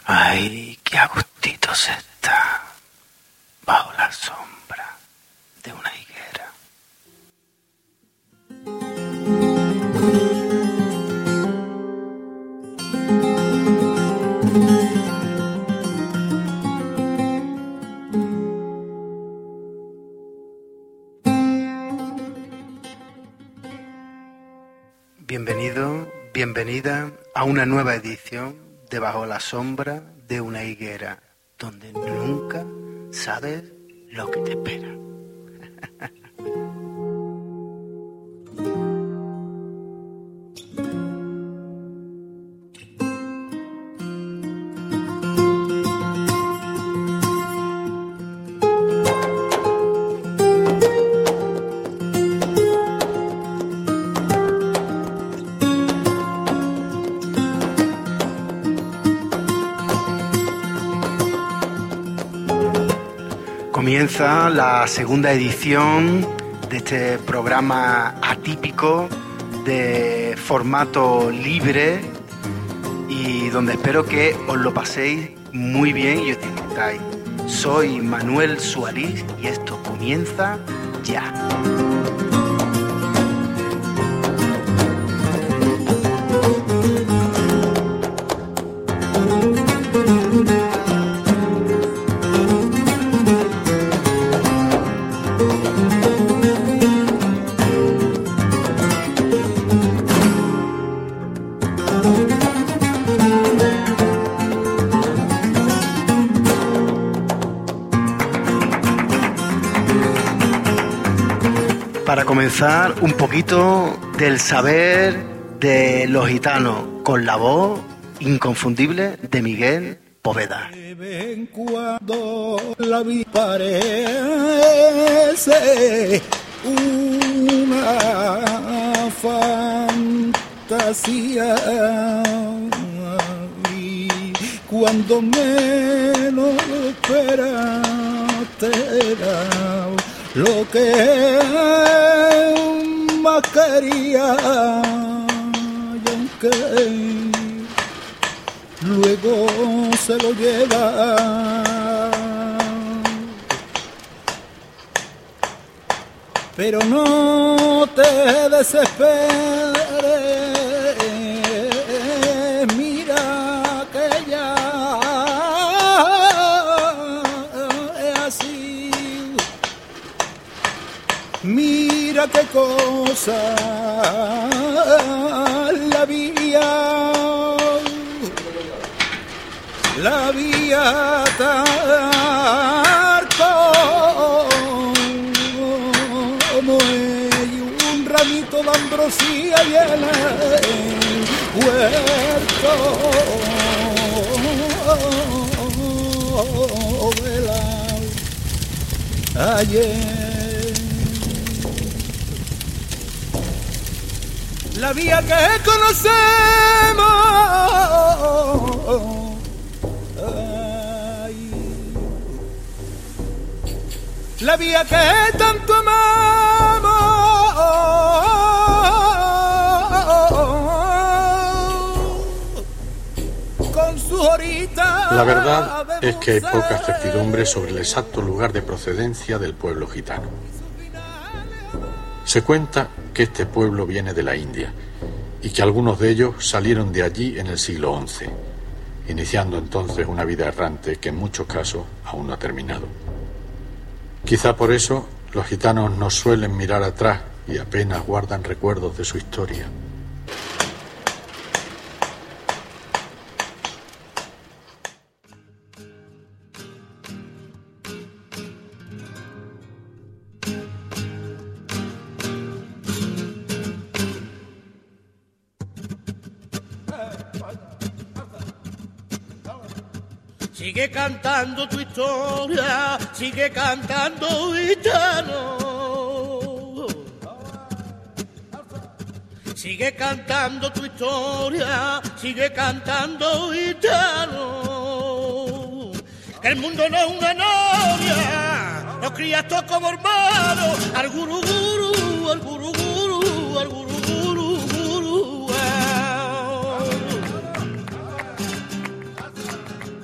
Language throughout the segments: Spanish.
Ay, qué a gustito se está bajo la sombra de una higuera. Bienvenido, bienvenida a una nueva edición de Bajo la sombra de una higuera, donde nunca sabes lo que te espera. Comienza la segunda edición de este programa atípico de formato libre y donde espero que os lo paséis muy bien y os divirtáis. Soy Manuel Suárez y esto comienza ya. Para comenzar, un poquito del saber de los gitanos, con la voz inconfundible de Miguel Poveda. De vez en cuando la vida parece una fantasía y cuando menos lo esperas te da lo que más quería, y aunque luego se lo lleva, pero no te desesperes, mira que ya es así. Mira qué cosa la vía tal como un ramito de ambrosía y el huerto de la ayer. La vía que conocemos, ay, la vía que tanto amamos, con sus horitas. La verdad es que hay poca certidumbre sobre el exacto lugar de procedencia del pueblo gitano. Se cuenta que este pueblo viene de la India y que algunos de ellos salieron de allí en el siglo XI, iniciando entonces una vida errante que en muchos casos aún no ha terminado. Quizá por eso los gitanos no suelen mirar atrás y apenas guardan recuerdos de su historia. Sigue cantando tu historia, sigue cantando gitano. Sigue cantando tu historia, sigue cantando gitano. El mundo no es una novia, nos crías todos como hermanos. Al guru guru, al guru guru, al guru guru guru.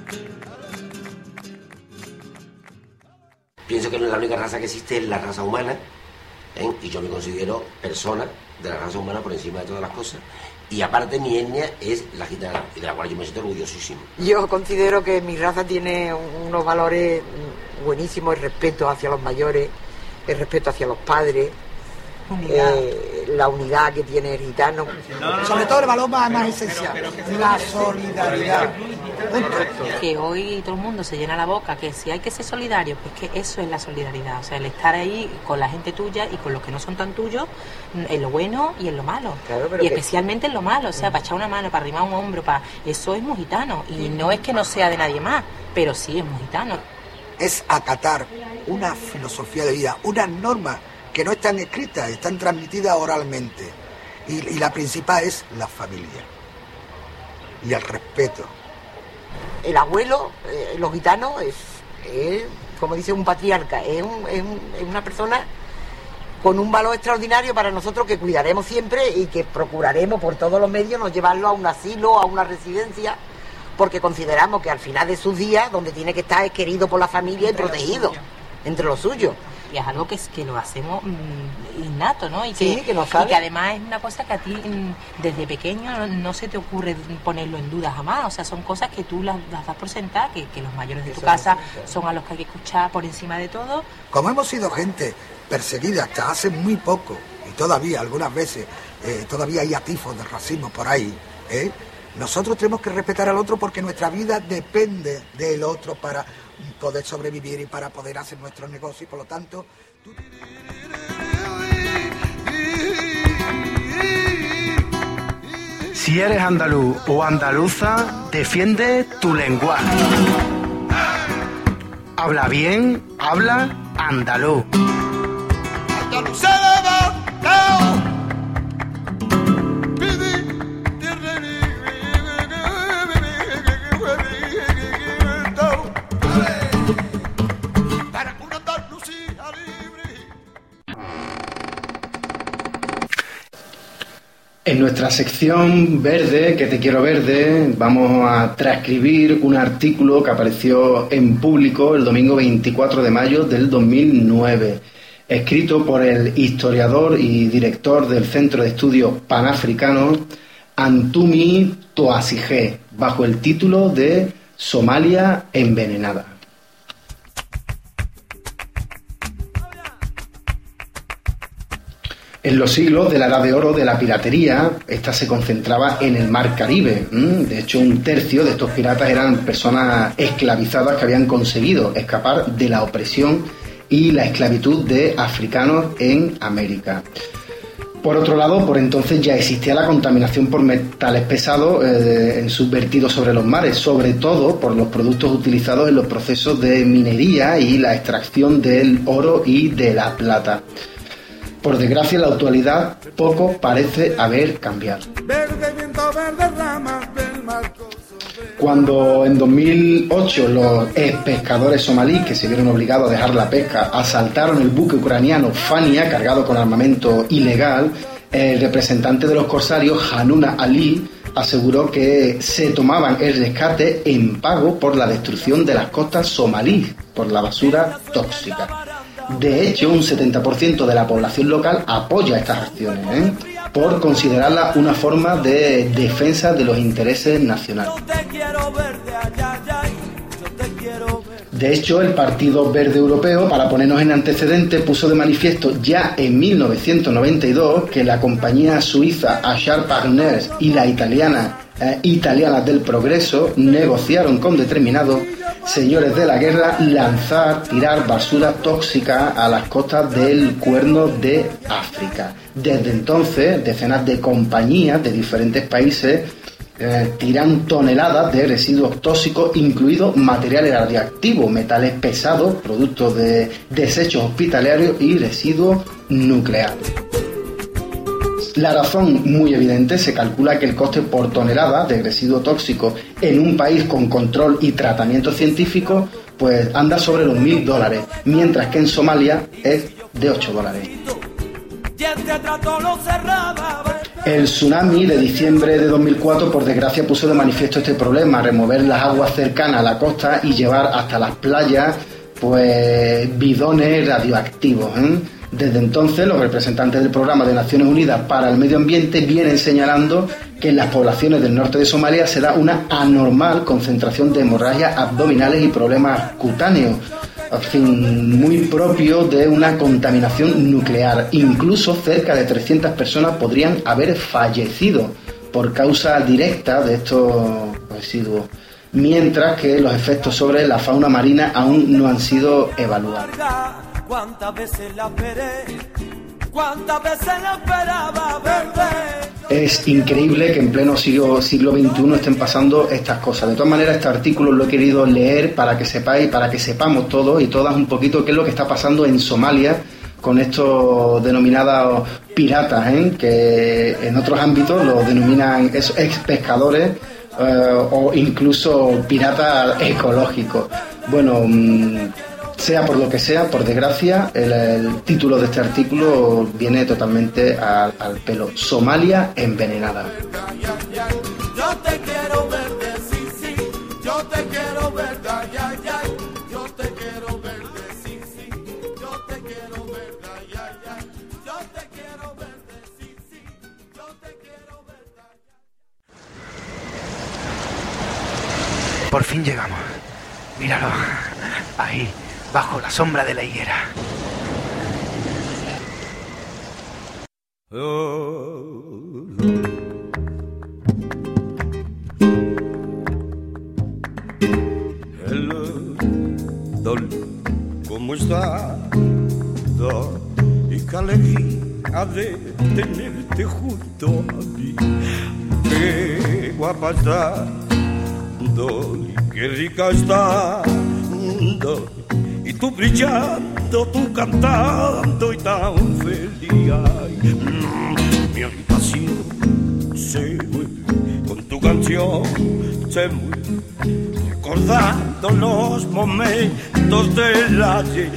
pienso que la única raza que existe es la raza humana, ¿eh? Y yo me considero persona de la raza humana por encima de todas las cosas. Y aparte mi etnia es la gitana, y de la cual yo me siento orgullosísimo. Yo considero que mi raza tiene unos valores buenísimos: el respeto hacia los mayores, el respeto hacia los padres, la unidad que tiene el gitano. Sobre todo el valor más esencial, la solidaridad. Que hoy todo el mundo se llena la boca que si hay que ser solidario, pues que eso es la solidaridad, o sea, el estar ahí con la gente tuya y con los que no son tan tuyos, en lo bueno y en lo malo, claro, y especialmente en lo malo, o sea, para echar una mano, para arrimar un hombro, eso es muy gitano, y no es que no sea de nadie más, pero sí es muy gitano. Es acatar una filosofía de vida, unas normas que no están escritas, están transmitidas oralmente, y la principal es la familia y el respeto. El abuelo, los gitanos, es como dice, un patriarca, es una persona con un valor extraordinario para nosotros, que cuidaremos siempre y que procuraremos por todos los medios no llevarlo a un asilo, a una residencia, porque consideramos que al final de sus días donde tiene que estar es querido por la familia y protegido entre los suyos. Y es algo que lo hacemos innato, ¿no? Y sí, que además es una cosa que a ti desde pequeño no se te ocurre ponerlo en duda jamás. O sea, son cosas que tú las das por sentadas, que los mayores de tu casa son a los que hay que escuchar por encima de todo. Como hemos sido gente perseguida hasta hace muy poco, y todavía algunas veces todavía hay atisbos de racismo por ahí, nosotros tenemos que respetar al otro, porque nuestra vida depende del otro para poder sobrevivir y para poder hacer nuestros negocios, y por lo tanto... Si eres andaluz o andaluza, defiende tu lenguaje. Habla bien, habla andaluz. En nuestra sección verde, que te quiero verde, vamos a transcribir un artículo que apareció en Público el domingo 24 de mayo del 2009, escrito por el historiador y director del Centro de Estudios Panafricanos, Antumi Toasigé, bajo el título de Somalia envenenada. En los siglos de la Edad de Oro de la piratería, esta se concentraba en el Mar Caribe. De hecho, un tercio de estos piratas eran personas esclavizadas que habían conseguido escapar de la opresión y la esclavitud de africanos en América. Por otro lado, por entonces ya existía la contaminación por metales pesados en sus vertidos sobre los mares, sobre todo por los productos utilizados en los procesos de minería y la extracción del oro y de la plata. Por desgracia, en la actualidad poco parece haber cambiado. Cuando en 2008 los pescadores somalíes, que se vieron obligados a dejar la pesca, asaltaron el buque ucraniano Fania cargado con armamento ilegal, el representante de los corsarios, Hanuna Ali, aseguró que se tomaban el rescate en pago por la destrucción de las costas somalíes por la basura tóxica. De hecho, un 70% de la población local apoya estas acciones, por considerarlas una forma de defensa de los intereses nacionales. De hecho, el Partido Verde Europeo, para ponernos en antecedentes, puso de manifiesto ya en 1992 que la compañía suiza Ashar Partners y la italiana del Progreso negociaron con determinados señores de la guerra tirar basura tóxica a las costas del Cuerno de África. Desde entonces, decenas de compañías de diferentes países tiran toneladas de residuos tóxicos, incluidos materiales radiactivos, metales pesados, productos de desechos hospitalarios y residuos nucleares. La razón muy evidente: se calcula que el coste por tonelada de residuo tóxico en un país con control y tratamiento científico pues anda sobre los $1.000, mientras que en Somalia es de $8. El tsunami de diciembre de 2004, por desgracia, puso de manifiesto este problema: remover las aguas cercanas a la costa y llevar hasta las playas pues bidones radioactivos, ¿eh? Desde entonces, los representantes del Programa de Naciones Unidas para el Medio Ambiente vienen señalando que en las poblaciones del norte de Somalia se da una anormal concentración de hemorragias abdominales y problemas cutáneos, en fin, muy propio de una contaminación nuclear. Incluso cerca de 300 personas podrían haber fallecido por causa directa de estos residuos, mientras que los efectos sobre la fauna marina aún no han sido evaluados. ¿Cuántas veces la esperé? ¿Cuántas veces la esperaba verde? Es increíble que en pleno siglo XXI estén pasando estas cosas. De todas maneras, este artículo lo he querido leer para que sepáis, para que sepamos todos y todas un poquito qué es lo que está pasando en Somalia con estos denominados piratas, que en otros ámbitos los denominan ex pescadores o incluso piratas ecológicos. Bueno, sea por lo que sea, por desgracia, el título de este artículo viene totalmente al pelo. Somalia envenenada. Yo te quiero verde, sí, sí. Yo te quiero verde, ay, ay, ay. Yo te quiero verde, sí, sí. Yo te quiero verde, ay, ay, ay. Yo te quiero verde, sí, sí. Yo te quiero verde, ay, ay. Por fin llegamos. Míralo. Ahí, bajo la sombra de la higuera. Hello, Dolly, ¿cómo está? Y qué alegría de tenerte junto a mí. Qué guapa está, Dolly, qué rica está, Dolly. Y tú brillando, tú cantando y tan feliz. Ay, mi habitación se mueve con tu canción, se mueve recordando los momentos del ayer.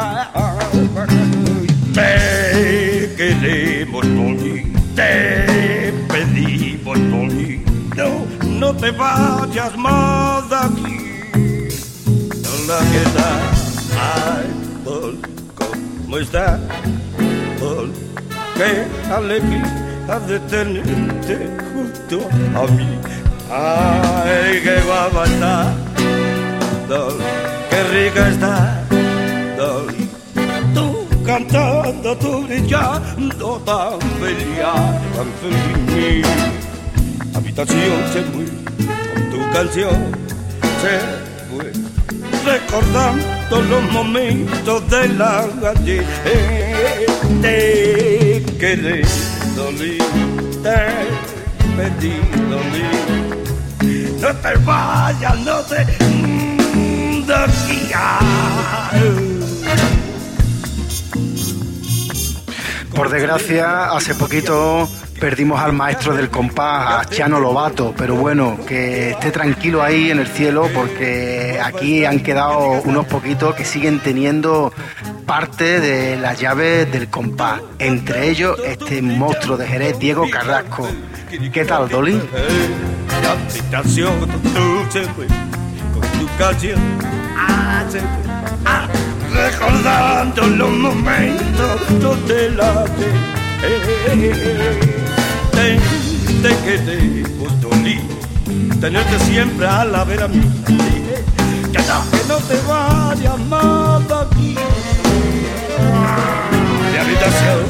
Te queremos, Dolly, te pedimos, Dolly, no te vayas más de aquí. Hola, ¿qué tal? Ay, Dolly, ¿cómo estás? Dolly, qué alegría de tenerte junto a mí. Ay, qué guapa está, Dolly, qué rica está, Dolly. Tú cantando, tú brillando, tan feliz, mi habitación se mueve con tu canción, se mueve recordando los momentos de la ayer. Te quedé, Dolly, te pedí, Dolly, no te vayas, no te de aquí. Por desgracia, hace poquito perdimos al maestro del compás, a Chano Lobato, pero bueno, que esté tranquilo ahí en el cielo, porque aquí han quedado unos poquitos que siguen teniendo parte de las llaves del compás, entre ellos este monstruo de Jerez, Diego Carrasco. ¿Qué tal, Dolly? La habitación se fue con tu canción, se fue, recordando los momentos de la te queremos, Dolly, tenerte siempre a la vera mía, que no te vayas más de aquí. Mi habitación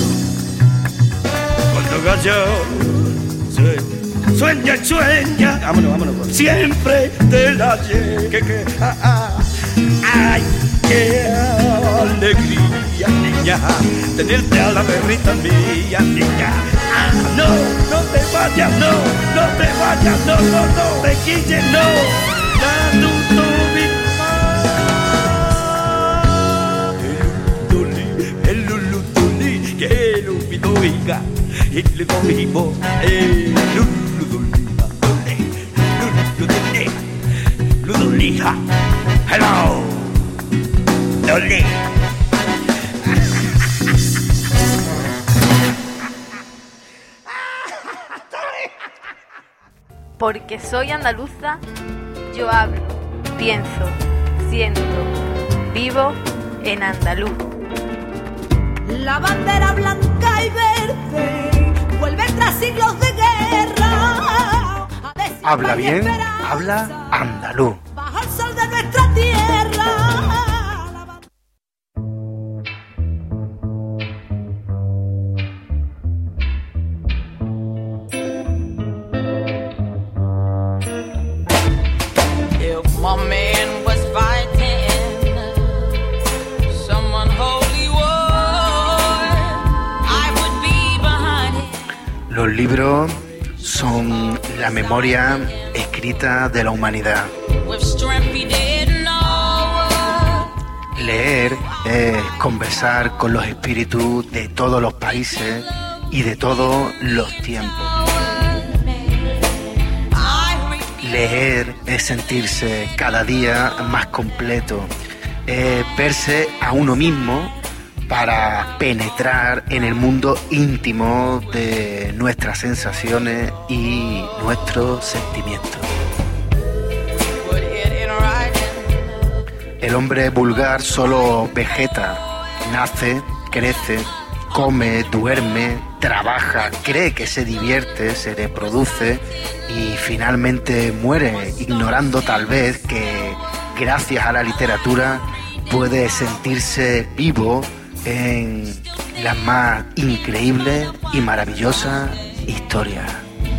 con tu canción, sueña y sueña, vámonos, siempre del ayer, ay, qué alegría, niña, tenerte a la berrita mía, niña. No te vayas, no te vayas, no te quites, no, ya tú el lulu tuli, que lo pido hija, y le vivo, Ludolija, hello, Dolly. Porque soy andaluza, yo hablo, pienso, siento, Vivo en andaluz. La bandera blanca y verde vuelve tras siglos de guerra. Habla bien, habla andaluz. Bajo el sol de nuestra tierra. If my man was fighting someone holy war, I would be behind him. Los libros son la memoria escrita de la humanidad. With strength he didn't know. Leer es conversar con los espíritus de todos los países y de todos los tiempos. Leer es sentirse cada día más completo, es verse a uno mismo para penetrar en el mundo íntimo de nuestras sensaciones y nuestros sentimientos. El hombre vulgar solo vegeta, nace, crece, come, duerme, trabaja, cree que se divierte, se reproduce y finalmente muere, ignorando tal vez que gracias a la literatura puede sentirse vivo en las más increíbles y maravillosas historias.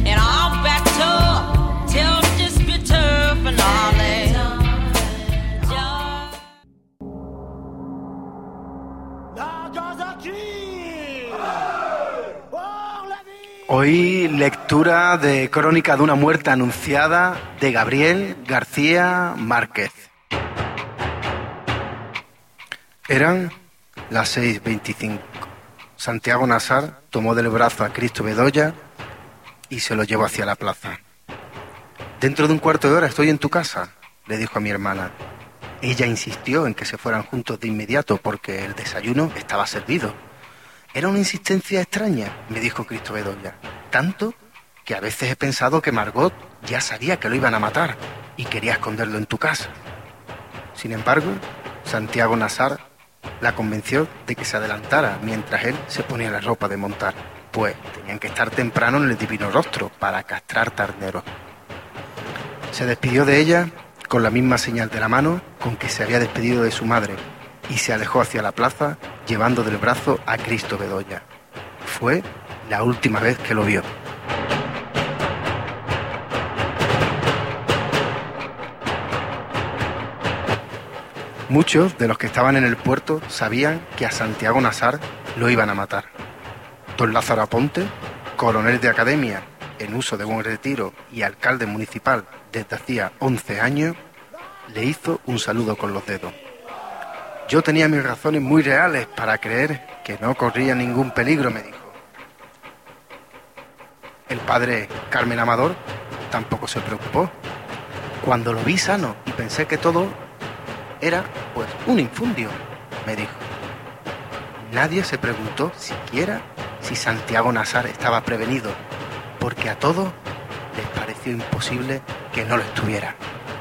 Hoy lectura de Crónica de una muerte anunciada de Gabriel García Márquez. Eran las 6:25. Santiago Nasar tomó del brazo a Cristo Bedoya y se lo llevó hacia la plaza. «Dentro de un cuarto de hora estoy en tu casa», le dijo a mi hermana. Ella insistió en que se fueran juntos de inmediato porque el desayuno estaba servido. Era una insistencia extraña, me dijo Cristo Bedoya, tanto que a veces he pensado que Margot ya sabía que lo iban a matar y quería esconderlo en tu casa. Sin embargo, Santiago Nasar la convenció de que se adelantara mientras él se ponía la ropa de montar, pues tenían que estar temprano en el Divino Rostro para castrar terneros. Se despidió de ella con la misma señal de la mano con que se había despedido de su madre y se alejó hacia la plaza llevando del brazo a Cristo Bedoya. Fue la última vez que lo vio. Muchos de los que estaban en el puerto sabían que a Santiago Nasar lo iban a matar. Don Lázaro Aponte, coronel de academia en uso de buen retiro y alcalde municipal desde hacía 11 años, le hizo un saludo con los dedos. Yo tenía mis razones muy reales para creer que no corría ningún peligro, me dijo. El padre Carmen Amador tampoco se preocupó. Cuando lo vi sano y pensé que todo era, pues, un infundio, me dijo. Nadie se preguntó siquiera si Santiago Nasar estaba prevenido, porque a todos les pareció imposible que no lo estuviera.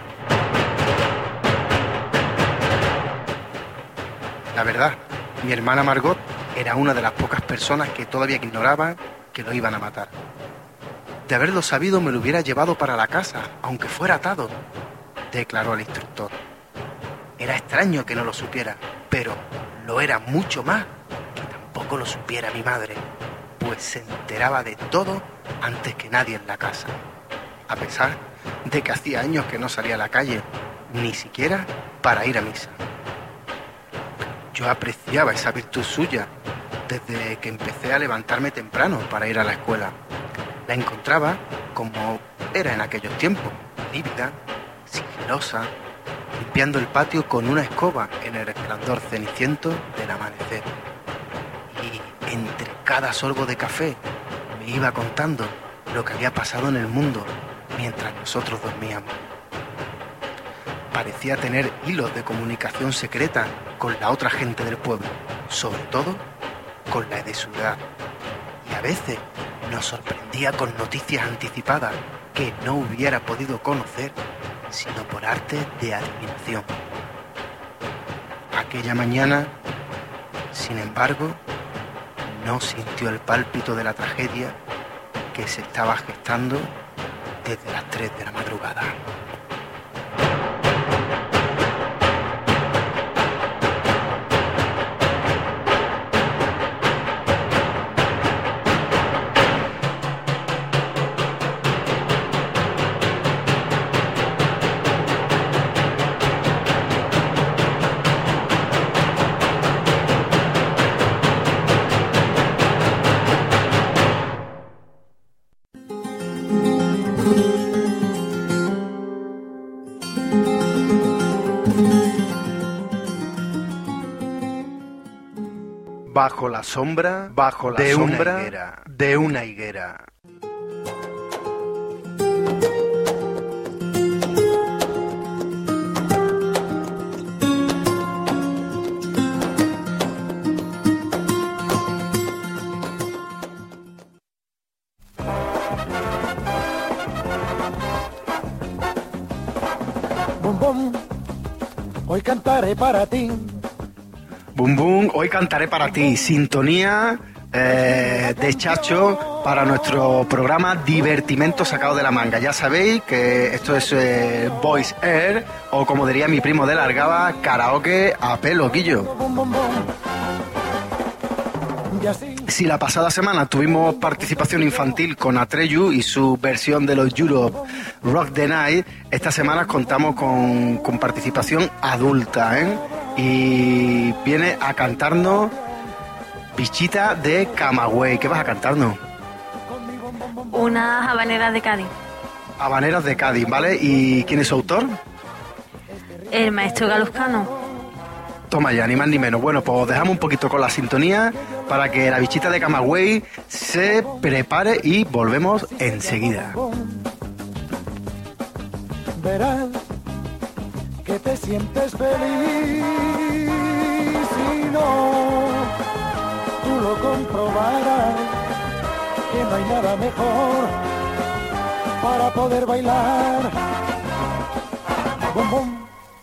La verdad, mi hermana Margot era una de las pocas personas que todavía ignoraban que lo iban a matar. De haberlo sabido me lo hubiera llevado para la casa, aunque fuera atado, declaró el instructor. Era extraño que no lo supiera, pero lo era mucho más que tampoco lo supiera mi madre, pues se enteraba de todo antes que nadie en la casa, a pesar de que hacía años que no salía a la calle, ni siquiera para ir a misa. Yo apreciaba esa virtud suya desde que empecé a levantarme temprano para ir a la escuela. La encontraba como era en aquellos tiempos, lívida, sigilosa, limpiando el patio con una escoba en el resplandor ceniciento del amanecer. Y entre cada sorbo de café me iba contando lo que había pasado en el mundo mientras nosotros dormíamos. Parecía tener hilos de comunicación secreta con la otra gente del pueblo, sobre todo con la de su edad. Y a veces nos sorprendía con noticias anticipadas que no hubiera podido conocer sino por arte de adivinación. Aquella mañana, sin embargo, no sintió el pálpito de la tragedia que se estaba gestando desde las 3 de la madrugada. Bajo la sombra de una higuera. Bum bum, hoy cantaré para ti. Bum bum, hoy cantaré para ti. Sintonía de Chacho para nuestro programa Divertimento Sacado de la Manga. Ya sabéis que esto es Voice Air, o como diría mi primo de Largaba, karaoke a pelo, Guillo. Si la pasada semana tuvimos participación infantil con Atreyu y su versión de los Europe Rock the Night, esta semana contamos con participación adulta, ¿eh? Y viene a cantarnos Bichita de Camagüey. ¿Qué vas a cantarnos? Unas habaneras de Cádiz. Habaneras de Cádiz, ¿vale? ¿Y quién es su autor? El maestro Galuscano. Toma ya, ni más ni menos. Bueno, pues dejamos un poquito con la sintonía para que la Bichita de Camagüey se prepare y volvemos enseguida. Verás que te sientes feliz y no, tú lo comprobarás, que no hay nada mejor para poder bailar. Bum, bum.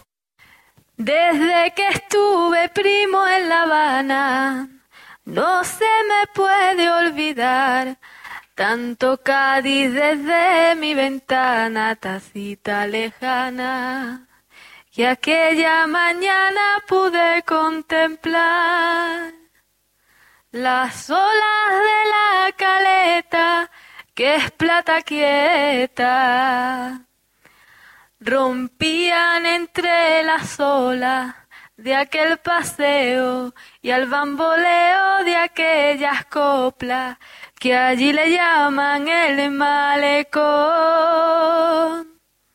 Desde que estuve primo en La Habana, no se me puede olvidar tanto Cádiz desde mi ventana, tacita lejana, que aquella mañana pude contemplar las olas de la caleta, que es plata quieta, rompían entre las olas de aquel paseo y al bamboleo de aquellas coplas que allí le llaman el malecón.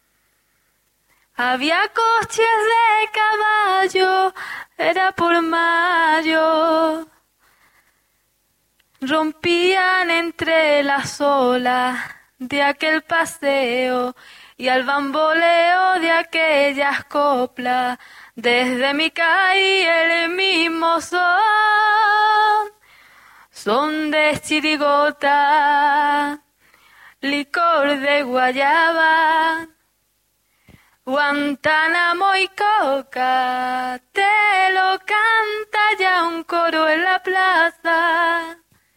Había coches de caballo, era por mayo, rompían entre las olas de aquel paseo y al bamboleo de aquellas coplas, desde mi calle el mismo son de chirigota, licor de guayaba, Guantánamo y coca, te lo canta ya un coro en la plaza.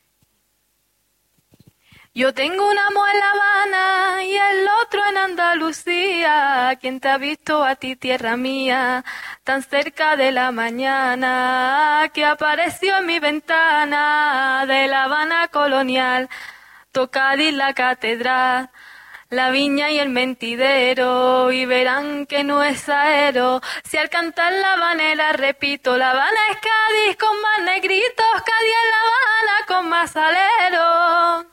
Yo tengo un amo en La Habana y el otro en Andalucía. ¿Quién te ha visto a ti, tierra mía, tan cerca de la mañana, que apareció en mi ventana de La Habana colonial? Tocadis la catedral, la viña y el mentidero, y verán que no es aero. Si al cantar la habanera repito, La Habana es Cádiz con más negritos, Cádiz en La Habana con más salero.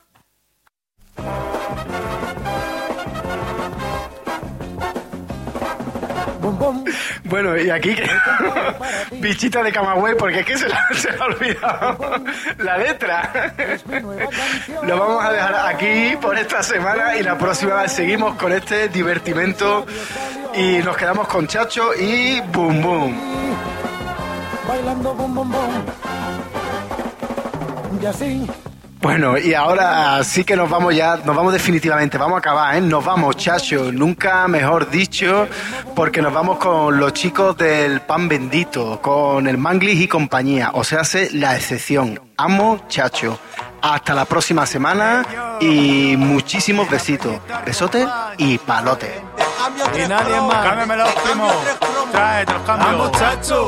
Bueno, y aquí Bichita de Camagüey, porque es que se le ha olvidado la letra. Lo vamos a dejar aquí por esta semana y la próxima vez seguimos con este divertimento y nos quedamos con Chacho y Bum Bum. Bailando bum bum bum. Y así Bueno, y ahora sí que nos vamos definitivamente, vamos a acabar, ¿eh? Nos vamos, chacho, nunca mejor dicho, porque nos vamos con los chicos del Pan Bendito, con el Manglis y compañía, o sea, hace la excepción. Amo, chacho. Hasta la próxima semana y muchísimos besitos. Besotes y palotes. Y nadie más. Cámbiame los primos. Trae los cambios. Vamos, chacho.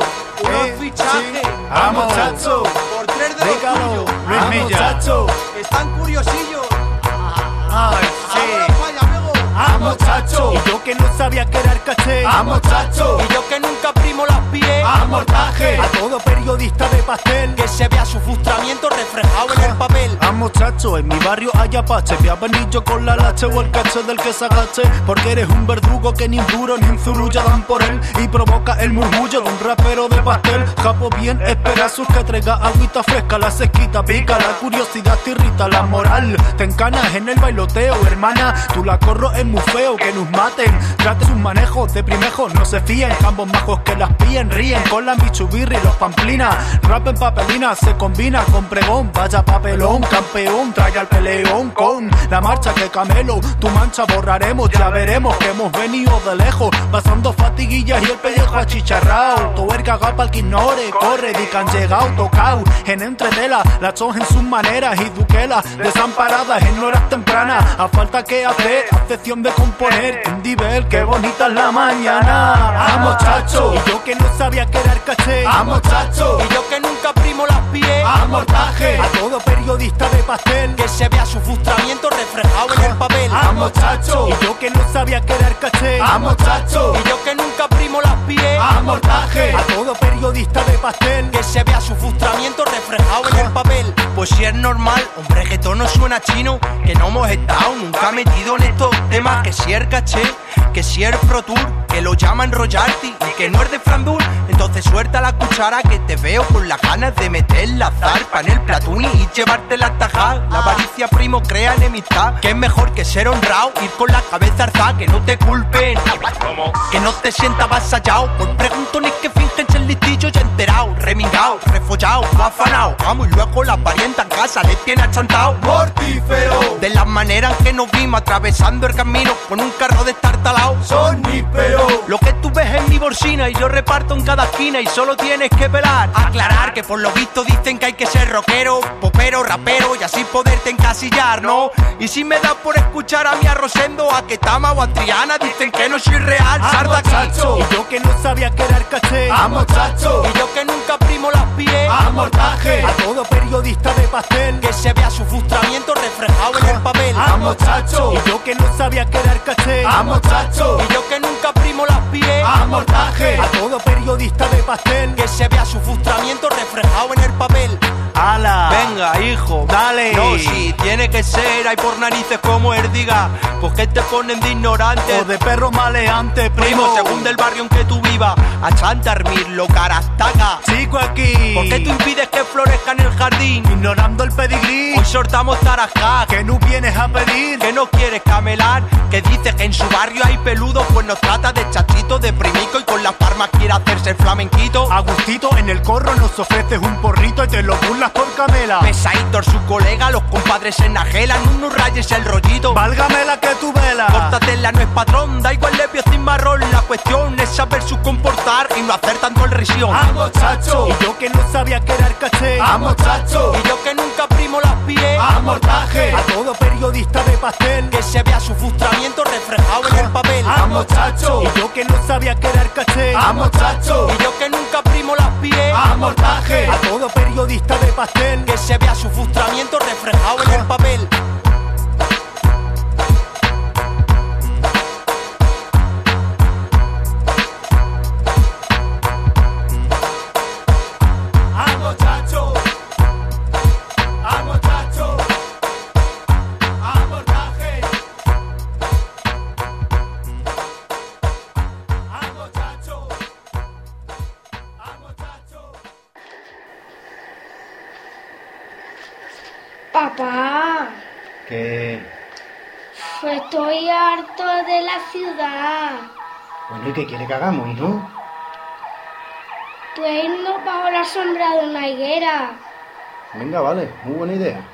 Vamos, chacho. Por 3 de Dígalo, Luis Vamos, Milla. chacho. Están curiosillos. Ay, sí. Vamos, chacho. Y yo que no sabía que era el caché. Vamos, chacho. Y yo que nunca primo las pies. Amortaje. A todo periodista de pastel Que se vea su frustramiento reflejado en el papel. Muchacho, en mi barrio hay apache. Voy a venir yo con la lache o el caché del que se agache. Porque eres un verdugo que ni un duro ni un zurullo dan por él. Y provoca el murmullo de un rapero de pastel. Capo bien, espera sus que traiga agüita fresca. La sequita pica, la curiosidad te irrita. La moral te encanas en el bailoteo. Hermana, tú la corro es muy feo. Que nos maten, trate sus manejos de primejos. No se fíen, ambos majos que las pillen. Ríen con la michubirri y los pamplinas. Rap en papelina se combina con pregón. Vaya papelón, campeón, trae al peleón con la marcha que camelo. Tu mancha borraremos, ya veremos que hemos venido de lejos. Pasando fatiguillas y el pellejo achicharrao. Todo el caga pa'l que ignore, corre, di que han llegado, tocao. En entretela, la chon en sus maneras y duquela, desamparadas en horas tempranas. A falta que hacer, excepción de componer. Un nivel, qué bonita es la mañana. Vamos, chacho. Y yo que no sabía que era el caché. Vamos, chacho. Y yo que nunca primo las pies. Amortaje. A todo periodista de pastel Que se vea su frustramiento reflejado en el papel. Vamos, chacho. Y yo que no sabía que era el caché. Vamos, chacho. Y yo que nunca primo las pies. Amortaje. A todo periodista de pastel Que se vea su frustramiento reflejado en el papel. Pues si es normal, hombre, que todo no suena chino. Que no hemos estado nunca metido en estos temas. Que si el caché, que si el Pro Tour, que lo llaman royalty y que no es de Frandur. Entonces suelta la cuchara que te veo con las ganas de meter la zarpa en el platuni y llevarte la tajada. La avaricia, primo, crea enemistad. Que es mejor que ser honrado, ir con la cabeza alzada, que no te culpen. Que no te sientas avasallado por preguntones que fingen ser listillos ya enterado, remingao, refollao, afanao. Vamos, y luego la parienta en casa le tiene achantao. Mortífero. De las maneras que nos vimos atravesando el camino con un carro destartalao. Sonífero. Lo que tú ves en mi bolsina y yo reparto en cada esquina y solo tienes que pelar. Aclarar que por lo visto dicen que hay que ser rockero, popero, rapero y así poderte encasillar, ¿no? Y si me das por escuchar a mi Rosendo, a Ketama o a Triana, dicen que no soy real, sarda chacho. Y yo que no sabía que era el caché. Vamos, chacho. Y yo que nunca primo las pies. Amortaje. A todo periodista de pastel Que se vea su frustramiento reflejado en el papel. Vamos, chacho. Y yo que no sabía que era el caché. Vamos, chacho. Y yo que nunca primo las pies. Amortaje. A todo periodista de pastel Que se vea su frustramiento reflejado en el papel. ¡Hala! Venga, hijo, dale. No, si tiene que ser, hay por narices como él diga. Pues que te ponen de ignorante o de perro maleante, primo, según del barrio en que tú vivas. A Chantarmirlo, Carastaca. Chico aquí. ¿Por qué tú impides que florezca en el jardín? Ignorando el pedigrí. Hoy sortamos tarajá. Que no vienes a pedir. Que no quieres camelar. Que dices que en su barrio hay peludos. Pues nos trata de chachito, de primico. Y con las palmas quiere hacerse el flamenquito. Agustito, en el corro nos ofreces un porrito y te lo burlas por camela. Pesaitor, su colega, los compadres se enajelan. No rayes el rollito. Válgame la que tu vela. Córtatela, no es patrón. Da igual de pio sin marrón. La cuestión es saber su comportar y no hacer tanto el risión. Vamos, chacho. Y yo que no sabía que era el caché. Vamos, chacho. Y yo que nunca primo las pies. Amortaje. A todo periodista de pastel Que se vea su frustramiento reflejado en el papel. Vamos, chacho. Y yo que no sabía que era el caché. Vamos, chacho. Y yo que nunca primo las pies. Amortaje. A todo periodista de pastel Que se vea su frustramiento reflejado en el papel. Papá, ¿Qué? pues estoy harto de la ciudad. Bueno, ¿y qué quiere que hagamos, hijo? Pues irnos bajo la sombra de una higuera. Venga, vale, muy buena idea.